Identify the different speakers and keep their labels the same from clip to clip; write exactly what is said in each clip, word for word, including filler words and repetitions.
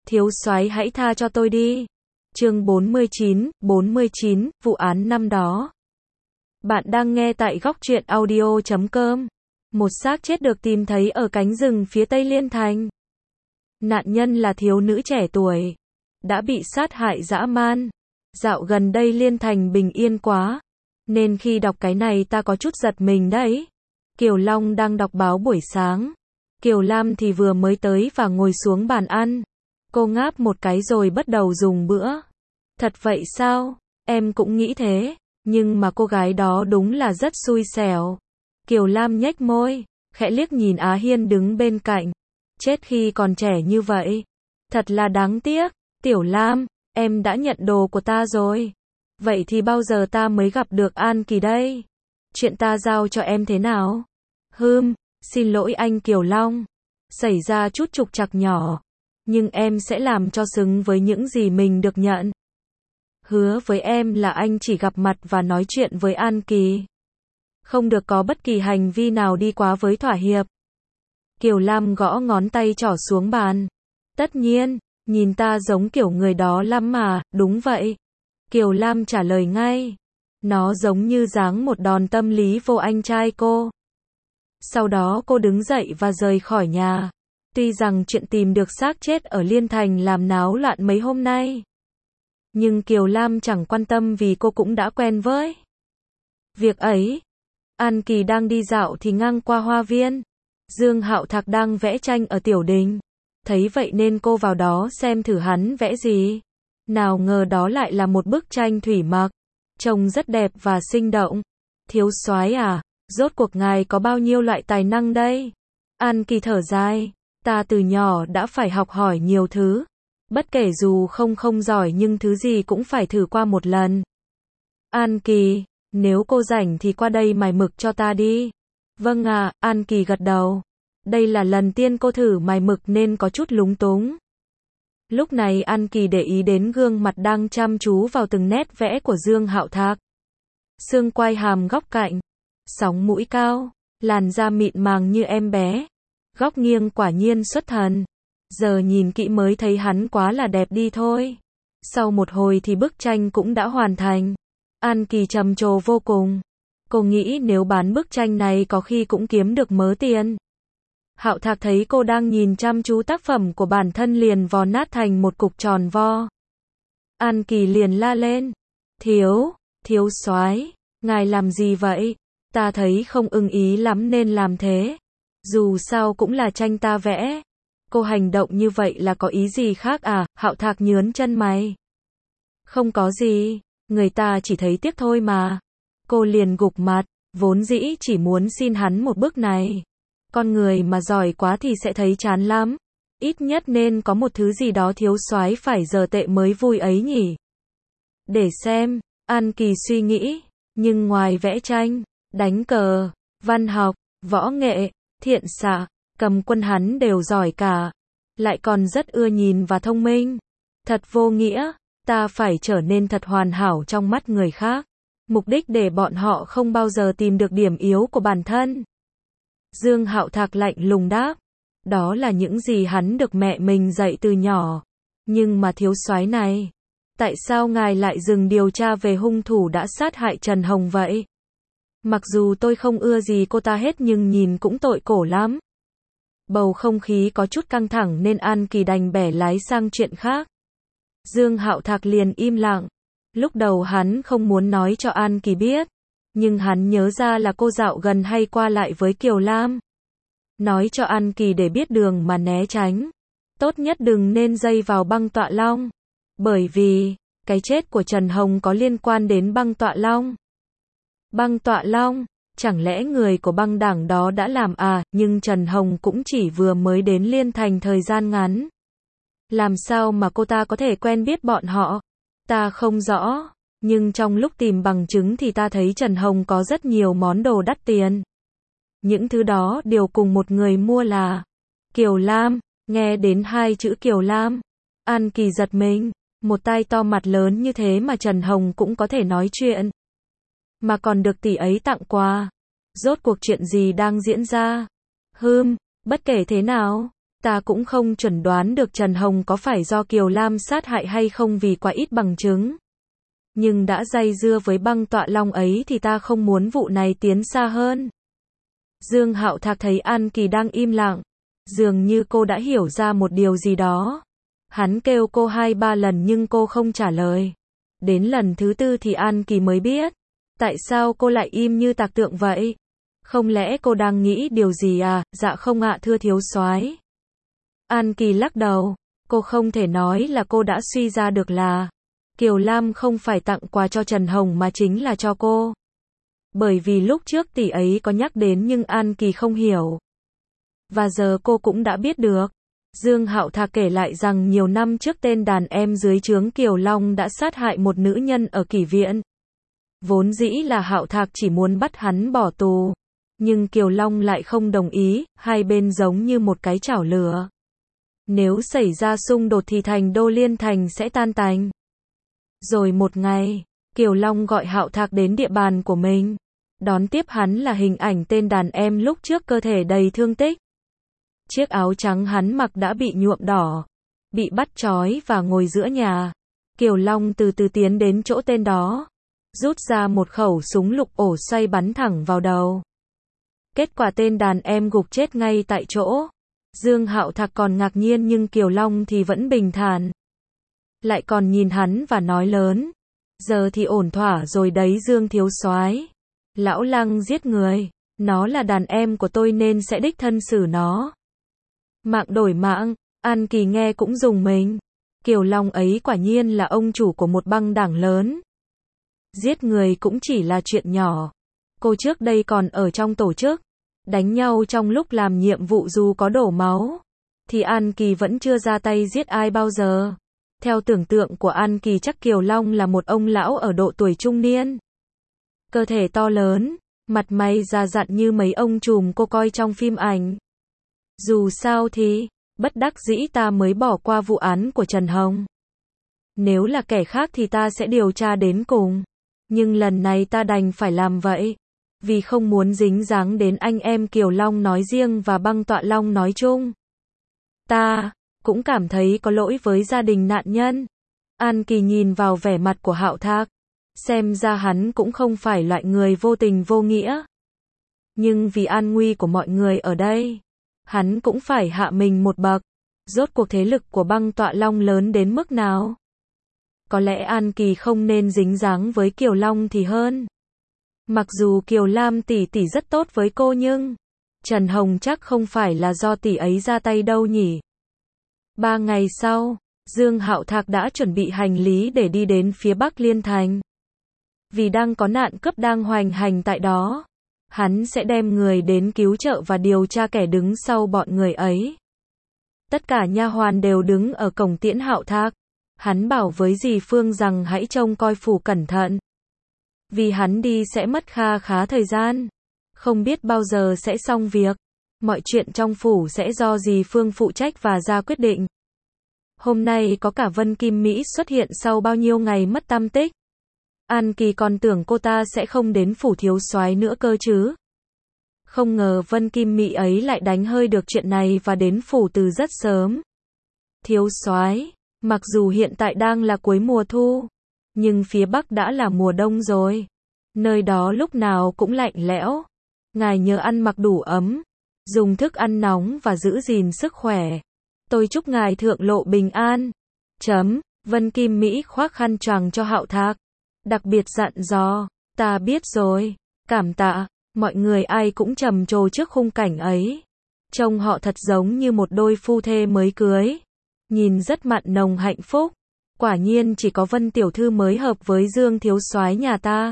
Speaker 1: thiếu soái hãy tha cho tôi đi. Chương bốn mươi chín, bốn mươi chín, vụ án năm đó. Bạn đang nghe tại góc truyện audio chấm com. Một xác chết được tìm thấy ở cánh rừng phía tây Liên Thành. Nạn nhân là thiếu nữ trẻ tuổi, đã bị sát hại dã man. Dạo gần đây Liên Thành bình yên quá, nên khi đọc cái này ta có chút giật mình đấy. Kiều Long đang đọc báo buổi sáng. Kiều Lam thì vừa mới tới và ngồi xuống bàn ăn. Cô ngáp một cái rồi bắt đầu dùng bữa. Thật vậy sao? Em cũng nghĩ thế, nhưng mà cô gái đó đúng là rất xui xẻo. Kiều Lam nhếch môi, khẽ liếc nhìn Á Hiên đứng bên cạnh. Chết khi còn trẻ như vậy. Thật là đáng tiếc. Tiểu Lam, em đã nhận đồ của ta rồi. Vậy thì bao giờ ta mới gặp được An Kỳ đây? Chuyện ta giao cho em thế nào? Hừm, xin lỗi anh Kiều Long. Xảy ra chút trục trặc nhỏ, nhưng em sẽ làm cho xứng với những gì mình được nhận. Hứa với em là anh chỉ gặp mặt và nói chuyện với An Kỳ. Không được có bất kỳ hành vi nào đi quá với thỏa hiệp. Kiều Lam gõ ngón tay trỏ xuống bàn. Tất nhiên, nhìn ta giống kiểu người đó lắm mà, đúng vậy. Kiều Lam trả lời ngay. Nó giống như giáng một đòn tâm lý vô anh trai cô. Sau đó cô đứng dậy và rời khỏi nhà. Tuy rằng chuyện tìm được xác chết ở Liên Thành làm náo loạn mấy hôm nay, nhưng Kiều Lam chẳng quan tâm vì cô cũng đã quen với việc ấy. An Kỳ đang đi dạo thì ngang qua hoa viên. Dương Hạo Thạc đang vẽ tranh ở tiểu đình. Thấy vậy nên cô vào đó xem thử hắn vẽ gì. Nào ngờ đó lại là một bức tranh thủy mặc, trông rất đẹp và sinh động. Thiếu soái à, rốt cuộc ngài có bao nhiêu loại tài năng đây? An Kỳ thở dài. Ta từ nhỏ đã phải học hỏi nhiều thứ. Bất kể dù không không giỏi nhưng thứ gì cũng phải thử qua một lần. An Kỳ, nếu cô rảnh thì qua đây mài mực cho ta đi. Vâng ạ, à, An Kỳ gật đầu. Đây là lần tiên cô thử mài mực nên có chút lúng túng. Lúc này An Kỳ để ý đến gương mặt đang chăm chú vào từng nét vẽ của Dương Hạo Thạc. Xương quai hàm góc cạnh, sóng mũi cao, làn da mịn màng như em bé. Góc nghiêng quả nhiên xuất thần. Giờ nhìn kỹ mới thấy hắn quá là đẹp đi thôi. Sau một hồi thì bức tranh cũng đã hoàn thành. An Kỳ trầm trồ vô cùng. Cô nghĩ nếu bán bức tranh này có khi cũng kiếm được mớ tiền. Hạo Thạc thấy cô đang nhìn chăm chú tác phẩm của bản thân liền vò nát thành một cục tròn vo. An Kỳ liền la lên. Thiếu, thiếu soái, ngài làm gì vậy? Ta thấy không ưng ý lắm nên làm thế. Dù sao cũng là tranh ta vẽ. Cô hành động như vậy là có ý gì khác à? Hạo Thạc nhướn chân mày. Không có gì, người ta chỉ thấy tiếc thôi mà. Cô liền gục mặt, vốn dĩ chỉ muốn xin hắn một bức này. Con người mà giỏi quá thì sẽ thấy chán lắm. Ít nhất nên có một thứ gì đó thiếu soái phải giờ tệ mới vui ấy nhỉ. Để xem, An Kỳ suy nghĩ. Nhưng ngoài vẽ tranh, đánh cờ, văn học, võ nghệ, thiện xạ, cầm quân hắn đều giỏi cả. Lại còn rất ưa nhìn và thông minh. Thật vô nghĩa, ta phải trở nên thật hoàn hảo trong mắt người khác. Mục đích để bọn họ không bao giờ tìm được điểm yếu của bản thân. Dương Hạo Thạc lạnh lùng đáp. Đó là những gì hắn được mẹ mình dạy từ nhỏ. Nhưng mà thiếu soái này, tại sao ngài lại dừng điều tra về hung thủ đã sát hại Trần Hồng vậy? Mặc dù tôi không ưa gì cô ta hết nhưng nhìn cũng tội cổ lắm. Bầu không khí có chút căng thẳng nên An Kỳ đành bẻ lái sang chuyện khác. Dương Hạo Thạc liền im lặng. Lúc đầu hắn không muốn nói cho An Kỳ biết, nhưng hắn nhớ ra là cô dạo gần hay qua lại với Kiều Lam. Nói cho An Kỳ để biết đường mà né tránh. Tốt nhất đừng nên dây vào băng tọa long. Bởi vì, cái chết của Trần Hồng có liên quan đến băng tọa long. Băng tọa long, chẳng lẽ người của băng đảng đó đã làm à, nhưng Trần Hồng cũng chỉ vừa mới đến Liên Thành thời gian ngắn. Làm sao mà cô ta có thể quen biết bọn họ? Ta không rõ, nhưng trong lúc tìm bằng chứng thì ta thấy Trần Hồng có rất nhiều món đồ đắt tiền. Những thứ đó đều cùng một người mua là Kiều Lam. Nghe đến hai chữ Kiều Lam, An Kỳ giật mình. Một tai to mặt lớn như thế mà Trần Hồng cũng có thể nói chuyện. Mà còn được tỷ ấy tặng quà. Rốt cuộc chuyện gì đang diễn ra? Hừm, bất kể thế nào, Ta cũng không chuẩn đoán được Trần Hồng có phải do Kiều Lam sát hại hay không vì quá ít bằng chứng. Nhưng đã dây dưa với băng tọa long ấy thì ta không muốn vụ này tiến xa hơn. Dương Hạo Thạc thấy An Kỳ đang im lặng. Dường như cô đã hiểu ra một điều gì đó. Hắn kêu cô hai ba lần nhưng cô không trả lời. Đến lần thứ tư thì An Kỳ mới biết. Tại sao cô lại im như tạc tượng vậy? Không lẽ cô đang nghĩ điều gì à? Dạ không ạ thưa thiếu soái. An Kỳ lắc đầu. Cô không thể nói là cô đã suy ra được là Kiều Lam không phải tặng quà cho Trần Hồng mà chính là cho cô. Bởi vì lúc trước tỷ ấy có nhắc đến nhưng An Kỳ không hiểu. Và giờ cô cũng đã biết được. Dương Hạo Thạc kể lại rằng nhiều năm trước tên đàn em dưới trướng Kiều Long đã sát hại một nữ nhân ở Kỷ Viện. Vốn dĩ là Hạo Thạc chỉ muốn bắt hắn bỏ tù. Nhưng Kiều Long lại không đồng ý, hai bên giống như một cái chảo lửa. Nếu xảy ra xung đột thì thành Đô Liên Thành sẽ tan tành. Rồi một ngày, Kiều Long gọi Hạo Thạc đến địa bàn của mình. Đón tiếp hắn là hình ảnh tên đàn em lúc trước cơ thể đầy thương tích. Chiếc áo trắng hắn mặc đã bị nhuộm đỏ, bị bắt trói và ngồi giữa nhà. Kiều Long từ từ tiến đến chỗ tên đó, rút ra một khẩu súng lục ổ xoay bắn thẳng vào đầu. Kết quả tên đàn em gục chết ngay tại chỗ. Dương Hạo Thạc còn ngạc nhiên nhưng Kiều Long thì vẫn bình thản. Lại còn nhìn hắn và nói lớn. Giờ thì ổn thỏa rồi đấy Dương thiếu soái. Lão Lăng giết người. Nó là đàn em của tôi nên sẽ đích thân xử nó. Mạng đổi mạng. An Kỳ nghe cũng rùng mình. Kiều Long ấy quả nhiên là ông chủ của một băng đảng lớn. Giết người cũng chỉ là chuyện nhỏ. Cô trước đây còn ở trong tổ chức. Đánh nhau trong lúc làm nhiệm vụ dù có đổ máu. Thì An Kỳ vẫn chưa ra tay giết ai bao giờ. Theo tưởng tượng của An Kỳ chắc Kiều Long là một ông lão ở độ tuổi trung niên. Cơ thể to lớn, mặt mày già dặn như mấy ông trùm cô coi trong phim ảnh. Dù sao thì, bất đắc dĩ ta mới bỏ qua vụ án của Trần Hồng. Nếu là kẻ khác thì ta sẽ điều tra đến cùng. Nhưng lần này ta đành phải làm vậy. Vì không muốn dính dáng đến anh em Kiều Long nói riêng và băng tọa Long nói chung. Ta cũng cảm thấy có lỗi với gia đình nạn nhân. An Kỳ nhìn vào vẻ mặt của Hạo Thạc. Xem ra hắn cũng không phải loại người vô tình vô nghĩa. Nhưng vì an nguy của mọi người ở đây, hắn cũng phải hạ mình một bậc. Rốt cuộc thế lực của băng tọa Long lớn đến mức nào? Có lẽ An Kỳ không nên dính dáng với Kiều Long thì hơn. Mặc dù Kiều Lam tỷ tỷ rất tốt với cô nhưng Trần Hồng chắc không phải là do tỷ ấy ra tay đâu nhỉ. Ba ngày sau, Dương Hạo Thạc đã chuẩn bị hành lý để đi đến phía Bắc Liên Thành. Vì đang có nạn cướp đang hoành hành tại đó, hắn sẽ đem người đến cứu trợ và điều tra kẻ đứng sau bọn người ấy. Tất cả nha hoàn đều đứng ở cổng tiễn Hạo Thạc. Hắn bảo với dì Phương rằng hãy trông coi phủ cẩn thận. Vì hắn đi sẽ mất kha khá thời gian. Không biết bao giờ sẽ xong việc. Mọi chuyện trong phủ sẽ do dì Phương phụ trách và ra quyết định. Hôm nay có cả Vân Kim Mỹ xuất hiện sau bao nhiêu ngày mất tăm tích. An Kỳ còn tưởng cô ta sẽ không đến phủ thiếu soái nữa cơ chứ. Không ngờ Vân Kim Mỹ ấy lại đánh hơi được chuyện này và đến phủ từ rất sớm. Thiếu soái, mặc dù hiện tại đang là cuối mùa thu, nhưng phía Bắc đã là mùa đông rồi. Nơi đó lúc nào cũng lạnh lẽo. Ngài nhớ ăn mặc đủ ấm, dùng thức ăn nóng và giữ gìn sức khỏe. Tôi chúc ngài thượng lộ bình an. Chấm, Vân Kim Mỹ khoác khăn choàng cho Hạo Thạc. Đặc biệt dặn dò, ta biết rồi, cảm tạ. Mọi người ai cũng trầm trồ trước khung cảnh ấy. Trông họ thật giống như một đôi phu thê mới cưới. Nhìn rất mặn nồng hạnh phúc. Quả nhiên chỉ có Vân tiểu thư mới hợp với Dương thiếu soái nhà ta.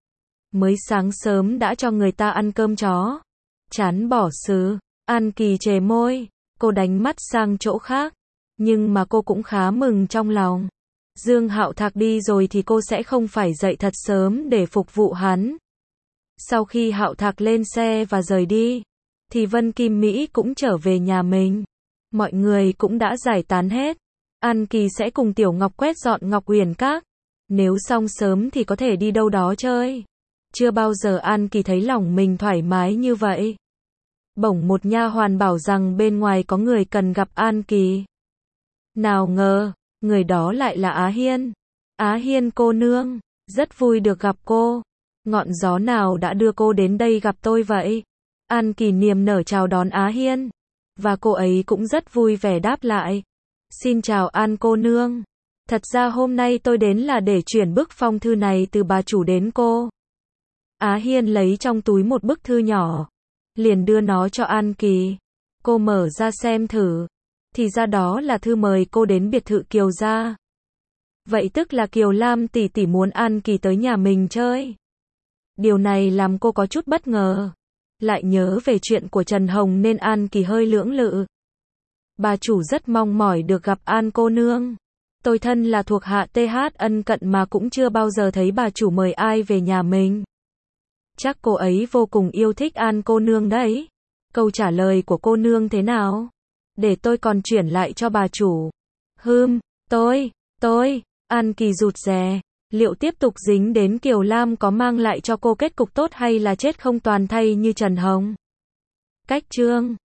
Speaker 1: Mới sáng sớm đã cho người ta ăn cơm chó. Chán bỏ xứ. An Kỳ chề môi. Cô đánh mắt sang chỗ khác. Nhưng mà cô cũng khá mừng trong lòng. Dương Hạo Thạc đi rồi thì cô sẽ không phải dậy thật sớm để phục vụ hắn. Sau khi Hạo Thạc lên xe và rời đi, thì Vân Kim Mỹ cũng trở về nhà mình. Mọi người cũng đã giải tán hết. An Kỳ sẽ cùng Tiểu Ngọc quét dọn Ngọc Uyển Các. Nếu xong sớm thì có thể đi đâu đó chơi. Chưa bao giờ An Kỳ thấy lòng mình thoải mái như vậy. Bỗng một nha hoàn bảo rằng bên ngoài có người cần gặp An Kỳ. Nào ngờ, người đó lại là Á Hiên. Á Hiên cô nương, rất vui được gặp cô. Ngọn gió nào đã đưa cô đến đây gặp tôi vậy? An Kỳ niềm nở chào đón Á Hiên. Và cô ấy cũng rất vui vẻ đáp lại. Xin chào An cô nương. Thật ra hôm nay tôi đến là để chuyển bức phong thư này từ bà chủ đến cô. Á Hiên lấy trong túi một bức thư nhỏ. Liền đưa nó cho An Kỳ. Cô mở ra xem thử. Thì ra đó là thư mời cô đến biệt thự Kiều gia. Vậy tức là Kiều Lam tỷ tỷ muốn An Kỳ tới nhà mình chơi. Điều này làm cô có chút bất ngờ. Lại nhớ về chuyện của Trần Hồng nên An Kỳ hơi lưỡng lự. Bà chủ rất mong mỏi được gặp An cô nương. Tôi thân là thuộc hạ tê hát ân cận mà cũng chưa bao giờ thấy bà chủ mời ai về nhà mình. Chắc cô ấy vô cùng yêu thích An cô nương đấy. Câu trả lời của cô nương thế nào? Để tôi còn chuyển lại cho bà chủ. Hừm, tôi, tôi, An Kỳ rụt rè. Liệu tiếp tục dính đến Kiều Lam có mang lại cho cô kết cục tốt hay là chết không toàn thây như Trần Hồng? Cách chương